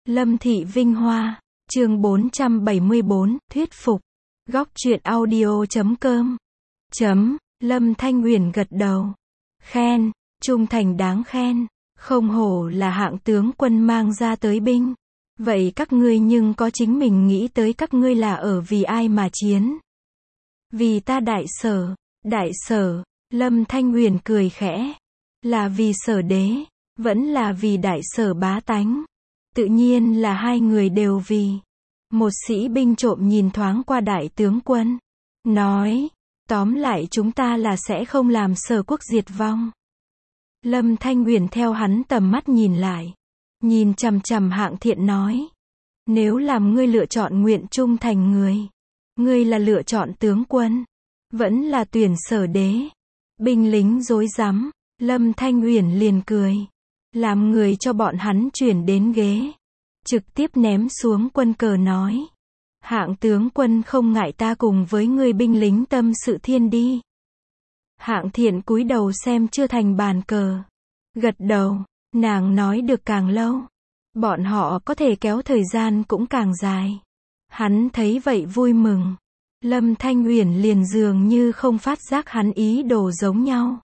Lâm Thị Vinh Hoa, chương 474, thuyết phục. Góc truyện audio.com. Lâm Thanh Uyển gật đầu. Khen, trung thành đáng khen, không hổ là hạng tướng quân mang ra tới binh. Vậy các ngươi nhưng có chính mình nghĩ tới các ngươi là ở vì ai mà chiến? Vì ta đại sở, Lâm Thanh Uyển cười khẽ. Là vì sở đế, vẫn là vì đại sở bá tánh. Tự nhiên là hai người đều vì. Một sĩ binh trộm nhìn thoáng qua đại tướng quân. Nói, tóm lại chúng ta là sẽ không làm sở quốc diệt vong. Lâm Thanh Uyển theo hắn tầm mắt nhìn lại. Nhìn chằm chằm Hạng Thiện nói. Nếu làm ngươi lựa chọn nguyện trung thành người. Ngươi là lựa chọn tướng quân. Vẫn là tuyển sở đế. Binh lính rối rắm. Lâm Thanh Uyển liền cười. Làm người cho bọn hắn chuyển đến ghế. Trực tiếp ném xuống quân cờ nói. Hạng tướng quân không ngại ta cùng với người binh lính tâm sự thiên đi. Hạng Thiện cúi đầu xem chưa thành bàn cờ. Gật đầu, nàng nói được càng lâu. Bọn họ có thể kéo thời gian cũng càng dài. Hắn thấy vậy vui mừng. Lâm Thanh Uyển liền dường như không phát giác hắn ý đồ giống nhau.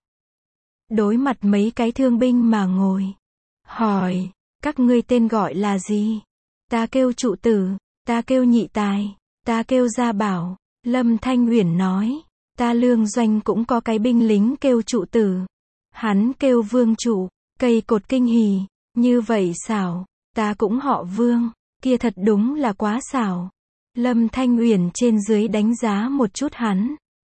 Đối mặt mấy cái thương binh mà ngồi. Hỏi, các ngươi tên gọi là gì? Ta kêu Trụ Tử, ta kêu Nhị Tài, ta kêu Gia Bảo. Lâm Thanh Uyển nói, ta lương doanh cũng có cái binh lính kêu Trụ Tử. Hắn kêu Vương Trụ, cây cột kinh hỉ, như vậy xảo, ta cũng họ Vương, kia thật đúng là quá xảo. Lâm Thanh Uyển trên dưới đánh giá một chút hắn.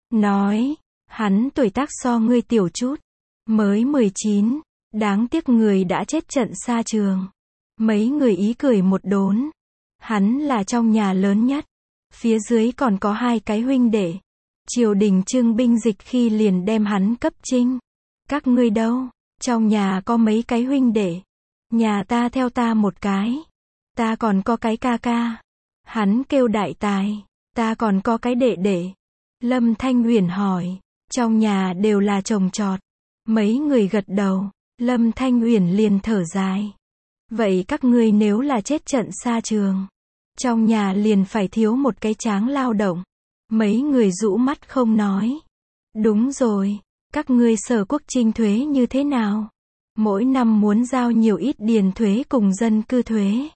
Nói, hắn tuổi tác so ngươi tiểu chút, mới 19. Đáng tiếc người đã chết trận xa trường. Mấy người ý cười một đốn. Hắn là trong nhà lớn nhất. Phía dưới còn có hai cái huynh đệ. Triều đình trưng binh dịch khi liền đem hắn cấp chinh. Các ngươi đâu? Trong nhà có mấy cái huynh đệ. Nhà ta theo ta một cái. Ta còn có cái ca ca. Hắn kêu Đại Tài. Ta còn có cái đệ đệ. Lâm Thanh Uyển hỏi. Trong nhà đều là trồng trọt. Mấy người gật đầu. Lâm Thanh Uyển liền thở dài. Vậy các ngươi nếu là chết trận xa trường, trong nhà liền phải thiếu một cái tráng lao động. Mấy người rũ mắt không nói. Đúng rồi, các ngươi sở quốc trinh thuế như thế nào? Mỗi năm muốn giao nhiều ít điền thuế cùng dân cư thuế?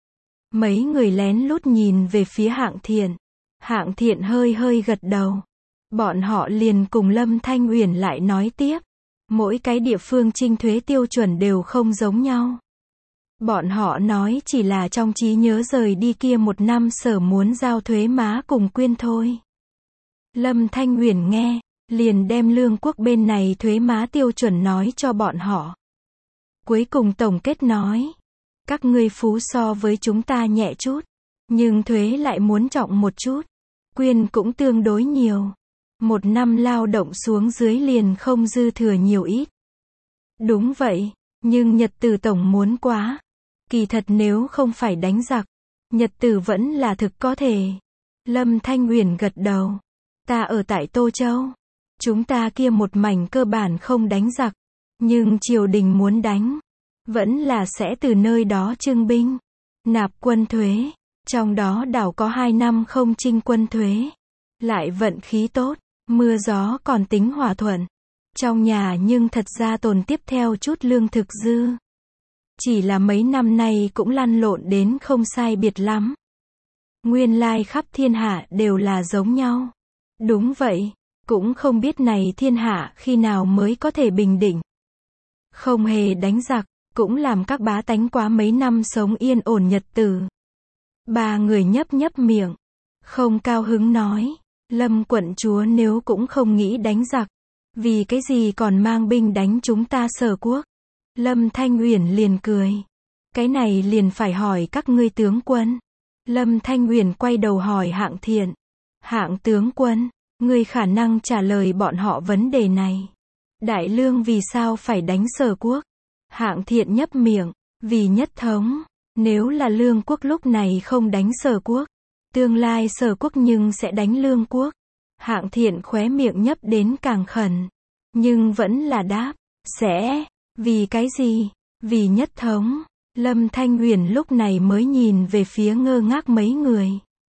Mấy người lén lút nhìn về phía Hạng Thiện. Hạng Thiện hơi gật đầu. Bọn họ liền cùng Lâm Thanh Uyển lại nói tiếp. Mỗi cái địa phương trinh thuế tiêu chuẩn đều không giống nhau. Bọn họ nói chỉ là trong trí nhớ rời đi kia một năm sở muốn giao thuế má cùng quyên thôi. Lâm Thanh Uyển nghe, liền đem lương quốc bên này thuế má tiêu chuẩn nói cho bọn họ. Cuối cùng tổng kết nói, các ngươi phú so với chúng ta nhẹ chút, nhưng thuế lại muốn trọng một chút, quyên cũng tương đối nhiều. Một năm lao động xuống dưới liền không dư thừa nhiều ít. Đúng vậy, nhưng nhật tử tổng muốn quá. Kỳ thật nếu không phải đánh giặc, nhật tử vẫn là thực có thể. Lâm Thanh Uyển gật đầu. Ta ở tại Tô Châu. Chúng ta kia một mảnh cơ bản không đánh giặc. Nhưng triều đình muốn đánh. Vẫn là sẽ từ nơi đó trưng binh. Nạp quân thuế. Trong đó đảo có 2 năm không trinh quân thuế. Lại vận khí tốt. Mưa gió còn tính hòa thuận. Trong nhà nhưng thật ra tồn tiếp theo chút lương thực dư. Chỉ là mấy năm nay cũng lăn lộn đến không sai biệt lắm. Nguyên lai khắp thiên hạ đều là giống nhau. Đúng vậy, cũng không biết này thiên hạ khi nào mới có thể bình định. Không hề đánh giặc, cũng làm các bá tánh quá mấy năm sống yên ổn nhật tử. Ba người nhấp miệng, không cao hứng nói. Lâm quận chúa nếu cũng không nghĩ đánh giặc, vì cái gì còn mang binh đánh chúng ta sở quốc? Lâm Thanh Uyển liền cười. Cái này liền phải hỏi các ngươi tướng quân. Lâm Thanh Uyển quay đầu hỏi Hạng Thiện. Hạng tướng quân, ngươi khả năng trả lời bọn họ vấn đề này. Đại lương vì sao phải đánh sở quốc? Hạng Thiện nhấp miệng, vì nhất thống. Nếu là lương quốc lúc này không đánh sở quốc, tương lai sở quốc nhưng sẽ đánh lương quốc. Hạng Thiện khóe miệng nhấp đến càng khẩn. Nhưng vẫn là đáp. Sẽ. Vì cái gì? Vì nhất thống. Lâm Thanh Uyển lúc này mới nhìn về phía ngơ ngác mấy người.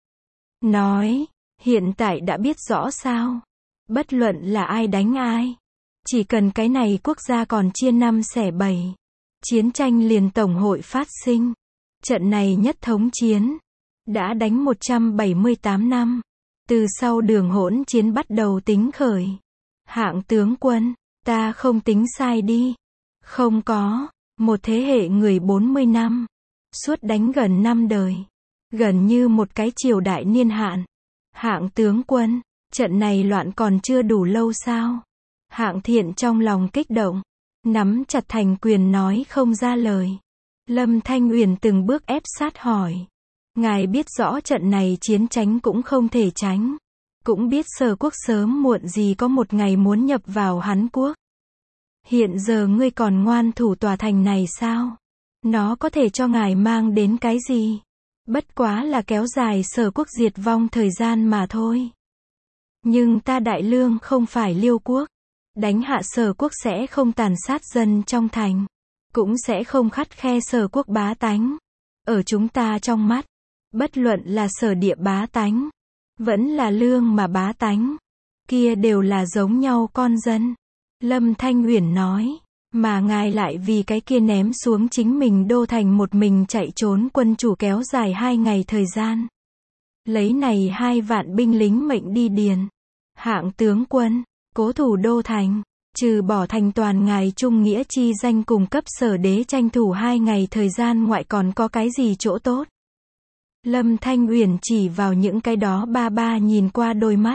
Nói, hiện tại đã biết rõ sao? Bất luận là ai đánh ai. Chỉ cần cái này quốc gia còn chia năm xẻ bảy. Chiến tranh liền tổng hội phát sinh. Trận này nhất thống chiến. Đã đánh 178 năm. Từ sau đường hỗn chiến bắt đầu tính khởi. Hạng tướng quân, ta không tính sai đi. Không có, một thế hệ người 40 năm. Suốt đánh gần 5 đời. Gần như một cái triều đại niên hạn. Hạng tướng quân, trận này loạn còn chưa đủ lâu sao? Hạng Thiện trong lòng kích động. Nắm chặt thành quyền nói không ra lời. Lâm Thanh Uyển từng bước ép sát hỏi. Ngài biết rõ trận này chiến tranh cũng không thể tránh. Cũng biết Sở quốc sớm muộn gì có một ngày muốn nhập vào Hán quốc. Hiện giờ ngươi còn ngoan thủ tòa thành này sao? Nó có thể cho ngài mang đến cái gì? Bất quá là kéo dài Sở quốc diệt vong thời gian mà thôi. Nhưng ta Đại Lương không phải Liêu quốc. Đánh hạ Sở quốc sẽ không tàn sát dân trong thành. Cũng sẽ không khắt khe Sở quốc bá tánh. Ở chúng ta trong mắt, bất luận là Sở địa bá tánh, vẫn là Lương mà bá tánh, kia đều là giống nhau con dân. Lâm Thanh Uyển nói, mà ngài lại vì cái kia ném xuống chính mình đô thành một mình chạy trốn quân chủ kéo dài 2 ngày thời gian. Lấy này 2 vạn binh lính mệnh đi điền. Hạng tướng quân, cố thủ đô thành, trừ bỏ thành toàn ngài trung nghĩa chi danh cùng cấp Sở đế tranh thủ 2 ngày thời gian ngoại còn có cái gì chỗ tốt. Lâm Thanh Uyển chỉ vào những cái đó ba nhìn qua đôi mắt.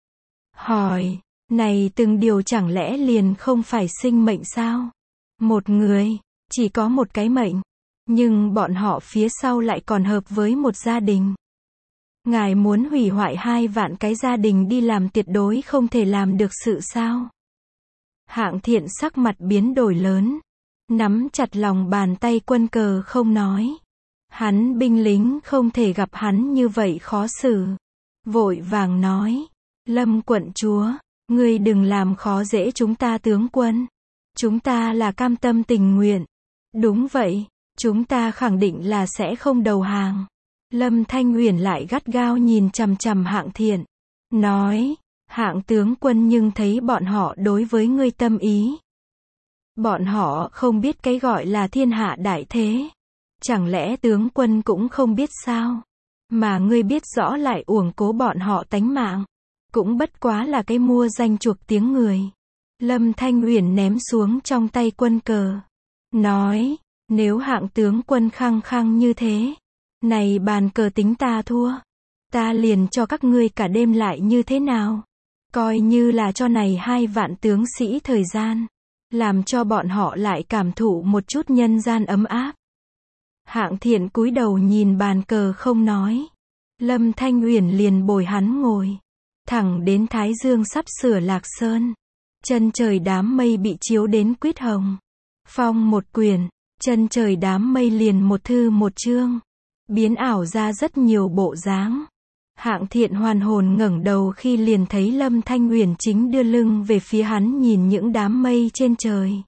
Hỏi, này từng điều chẳng lẽ liền không phải sinh mệnh sao? Một người, chỉ có một cái mệnh. Nhưng bọn họ phía sau lại còn hợp với một gia đình. Ngài muốn hủy hoại 2 vạn cái gia đình đi làm tuyệt đối không thể làm được sự sao? Hạng Thiện sắc mặt biến đổi lớn. Nắm chặt lòng bàn tay quân cờ không nói. Hắn binh lính không thể gặp hắn như vậy khó xử. Vội vàng nói. Lâm quận chúa, ngươi đừng làm khó dễ chúng ta tướng quân. Chúng ta là cam tâm tình nguyện. Đúng vậy, chúng ta khẳng định là sẽ không đầu hàng. Lâm Thanh Uyển lại gắt gao nhìn chằm chằm Hạng Thiện. Nói, Hạng tướng quân nhưng thấy bọn họ đối với ngươi tâm ý. Bọn họ không biết cái gọi là thiên hạ đại thế. Chẳng lẽ tướng quân cũng không biết sao? Mà ngươi biết rõ lại uổng cố bọn họ tánh mạng. Cũng bất quá là cái mua danh chuộc tiếng người. Lâm Thanh Uyển ném xuống trong tay quân cờ. Nói, nếu Hạng tướng quân khăng khăng như thế. Này bàn cờ tính ta thua. Ta liền cho các ngươi cả đêm lại như thế nào? Coi như là cho này 2 vạn tướng sĩ thời gian. Làm cho bọn họ lại cảm thụ một chút nhân gian ấm áp. Hạng Thiện cúi đầu nhìn bàn cờ không nói. Lâm Thanh Uyển liền bồi hắn ngồi. Thẳng đến Thái Dương sắp sửa lạc sơn. Chân trời đám mây bị chiếu đến quýt hồng. Phong một quyển, chân trời đám mây liền một thư một chương. Biến ảo ra rất nhiều bộ dáng. Hạng Thiện hoàn hồn ngẩng đầu khi liền thấy Lâm Thanh Uyển chính đưa lưng về phía hắn nhìn những đám mây trên trời.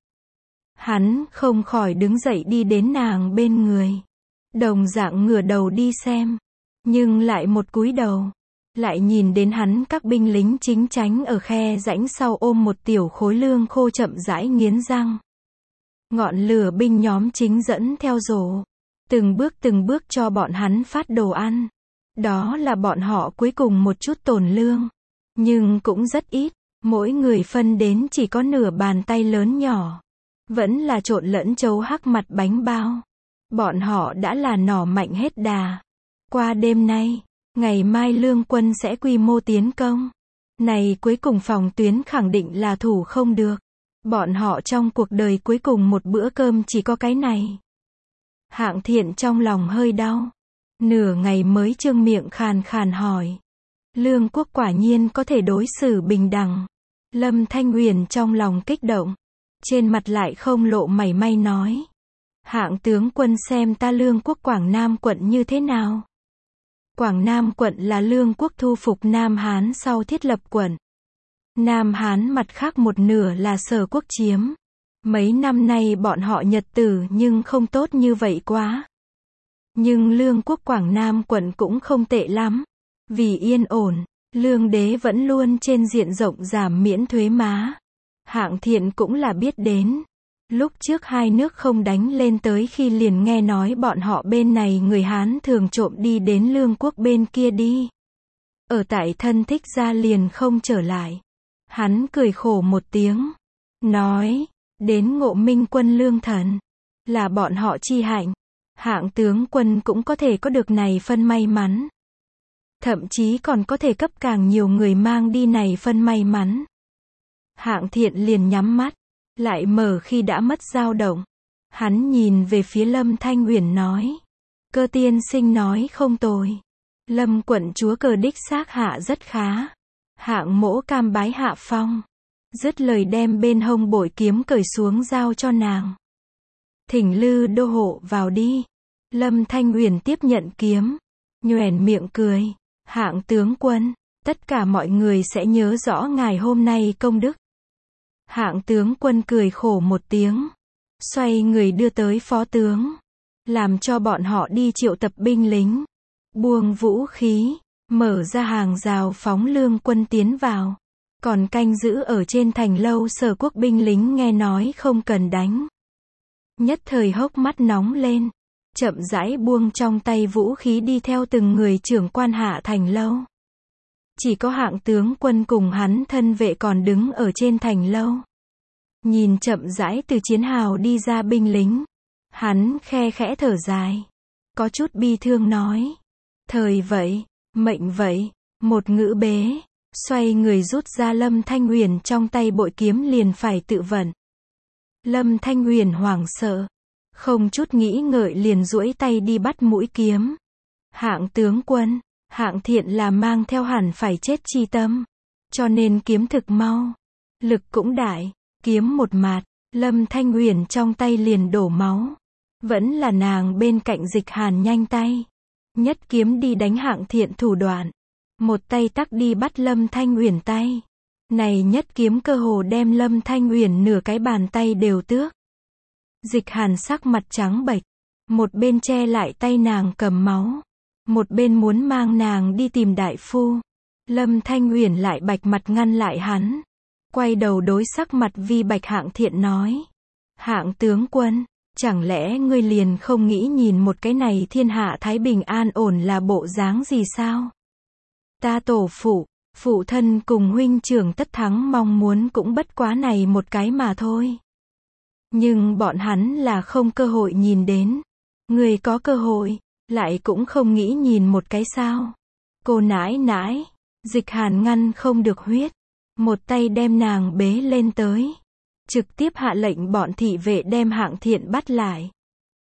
Hắn không khỏi đứng dậy đi đến nàng bên người. Đồng dạng ngửa đầu đi xem. Nhưng lại một cúi đầu. Lại nhìn đến hắn các binh lính chính chánh ở khe rãnh sau ôm một tiểu khối lương khô chậm rãi nghiến răng. Ngọn lửa binh nhóm chính dẫn theo rổ. Từng bước cho bọn hắn phát đồ ăn. Đó là bọn họ cuối cùng một chút tồn lương. Nhưng cũng rất ít. Mỗi người phân đến chỉ có nửa bàn tay lớn nhỏ. Vẫn là trộn lẫn chấu hắc mặt bánh bao. Bọn họ đã là nỏ mạnh hết đà. Qua đêm nay, ngày mai lương quân sẽ quy mô tiến công. Này cuối cùng phòng tuyến khẳng định là thủ không được. Bọn họ trong cuộc đời cuối cùng một bữa cơm chỉ có cái này. Hạng Thiện trong lòng hơi đau. Nửa ngày mới trương miệng khàn khàn hỏi. Lương quốc quả nhiên có thể đối xử bình đẳng. Lâm Thanh Uyển trong lòng kích động. Trên mặt lại không lộ mảy may nói. Hạng tướng quân xem ta lương quốc Quảng Nam quận như thế nào? Quảng Nam quận là lương quốc thu phục Nam Hán sau thiết lập quận. Nam Hán mặt khác một nửa là Sở quốc chiếm. Mấy năm nay bọn họ nhật tử nhưng không tốt như vậy quá. Nhưng lương quốc Quảng Nam quận cũng không tệ lắm. Vì yên ổn, lương đế vẫn luôn trên diện rộng giảm miễn thuế má. Hạng Thiện cũng là biết đến. Lúc trước hai nước không đánh lên tới khi liền nghe nói bọn họ bên này người Hán thường trộm đi đến lương quốc bên kia đi. Ở tại thân thích ra liền không trở lại. Hắn cười khổ một tiếng. Nói, đến Ngộ Minh quân lương thần. Là bọn họ chi hạnh. Hạng tướng quân cũng có thể có được này phân may mắn. Thậm chí còn có thể cấp càng nhiều người mang đi này phân may mắn. Hạng Thiện liền nhắm mắt. Lại mở khi đã mất dao động. Hắn nhìn về phía Lâm Thanh Uyển nói. Cơ tiên sinh nói không tồi. Lâm quận chúa cờ đích xác hạ rất khá. Hạng mỗ cam bái hạ phong. Dứt lời đem bên hông bội kiếm cởi xuống giao cho nàng. Thỉnh Lư đô hộ vào đi. Lâm Thanh Uyển tiếp nhận kiếm. Nhoẻn miệng cười. Hạng tướng quân, tất cả mọi người sẽ nhớ rõ ngài hôm nay công đức. Hạng tướng quân cười khổ một tiếng. Xoay người đưa tới phó tướng. Làm cho bọn họ đi triệu tập binh lính. Buông vũ khí. Mở ra hàng rào phóng lương quân tiến vào. Còn canh giữ ở trên thành lâu Sở quốc binh lính nghe nói không cần đánh. Nhất thời hốc mắt nóng lên. Chậm rãi buông trong tay vũ khí đi theo từng người trưởng quan hạ thành lâu. Chỉ có Hạng tướng quân cùng hắn thân vệ còn đứng ở trên thành lâu. Nhìn chậm rãi từ chiến hào đi ra binh lính. Hắn khe khẽ thở dài. Có chút bi thương nói. Thời vậy, mệnh vậy, một ngữ bế. Xoay người rút ra Lâm Thanh Uyển trong tay bội kiếm liền phải tự vận. Lâm Thanh Uyển hoảng sợ. Không chút nghĩ ngợi liền duỗi tay đi bắt mũi kiếm. Hạng tướng quân, Hạng Thiện là mang theo hẳn phải chết chi tâm. Cho nên kiếm thực mau. Lực cũng đại. Kiếm một mạt, Lâm Thanh Uyển trong tay liền đổ máu. Vẫn là nàng bên cạnh Dịch Hàn nhanh tay. Nhất kiếm đi đánh Hạng Thiện thủ đoạn. Một tay tắc đi bắt Lâm Thanh Uyển tay. Này nhất kiếm cơ hồ đem Lâm Thanh Uyển nửa cái bàn tay đều tước. Dịch Hàn sắc mặt trắng bệch. Một bên che lại tay nàng cầm máu. Một bên muốn mang nàng đi tìm đại phu. Lâm Thanh Uyển lại bạch mặt ngăn lại hắn. Quay đầu đối sắc mặt vi bạch Hạng Thiện nói. Hạng tướng quân, chẳng lẽ ngươi liền không nghĩ nhìn một cái này thiên hạ thái bình an ổn là bộ dáng gì sao? Ta tổ phụ thân cùng huynh trưởng Tất Thắng mong muốn cũng bất quá này một cái mà thôi. Nhưng bọn hắn là không cơ hội nhìn đến. Ngươi có cơ hội, lại cũng không nghĩ nhìn một cái sao? Cô nãi nãi, Dịch Hàn ngăn không được huyết. Một tay đem nàng bế lên tới. Trực tiếp hạ lệnh bọn thị vệ đem Hạng Thiện bắt lại.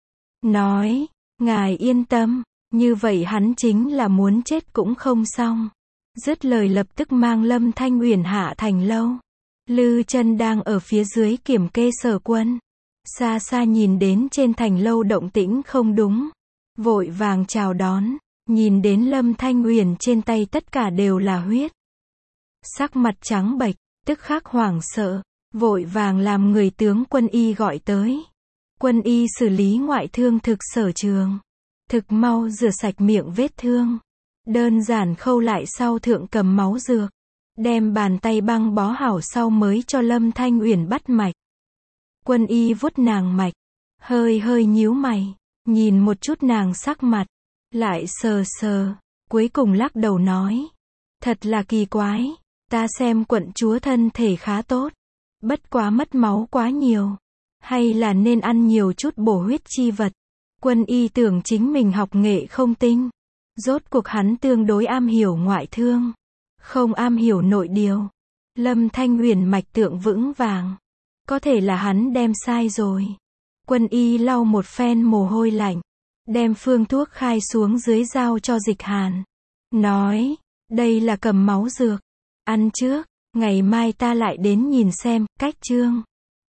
Nói, ngài yên tâm, như vậy hắn chính là muốn chết cũng không xong. Dứt lời lập tức mang Lâm Thanh Uyển hạ thành lâu. Lư Chân đang ở phía dưới kiểm kê sở quân. Xa xa nhìn đến trên thành lâu động tĩnh không đúng. Vội vàng chào đón, nhìn đến Lâm Thanh Uyển trên tay tất cả đều là huyết. Sắc mặt trắng bệch, tức khắc hoảng sợ, vội vàng làm người tướng quân y gọi tới. Quân y xử lý ngoại thương thực sở trường. Thực mau rửa sạch miệng vết thương. Đơn giản khâu lại sau thượng cầm máu dược. Đem bàn tay băng bó hảo sau mới cho Lâm Thanh Uyển bắt mạch. Quân y vuốt nàng mạch. Hơi hơi nhíu mày. Nhìn một chút nàng sắc mặt. Lại sờ sờ. Cuối cùng lắc đầu nói. Thật là kỳ quái. Ta xem quận chúa thân thể khá tốt. Bất quá mất máu quá nhiều. Hay là nên ăn nhiều chút bổ huyết chi vật. Quân y tưởng chính mình học nghệ không tinh. Rốt cuộc hắn tương đối am hiểu ngoại thương. Không am hiểu nội điều. Lâm Thanh Uyển mạch tượng vững vàng. Có thể là hắn đem sai rồi. Quân y lau một phen mồ hôi lạnh. Đem phương thuốc khai xuống dưới giao cho Dịch Hàn. Nói, đây là cầm máu dược. Ăn trước, ngày mai ta lại đến nhìn xem, cách chương.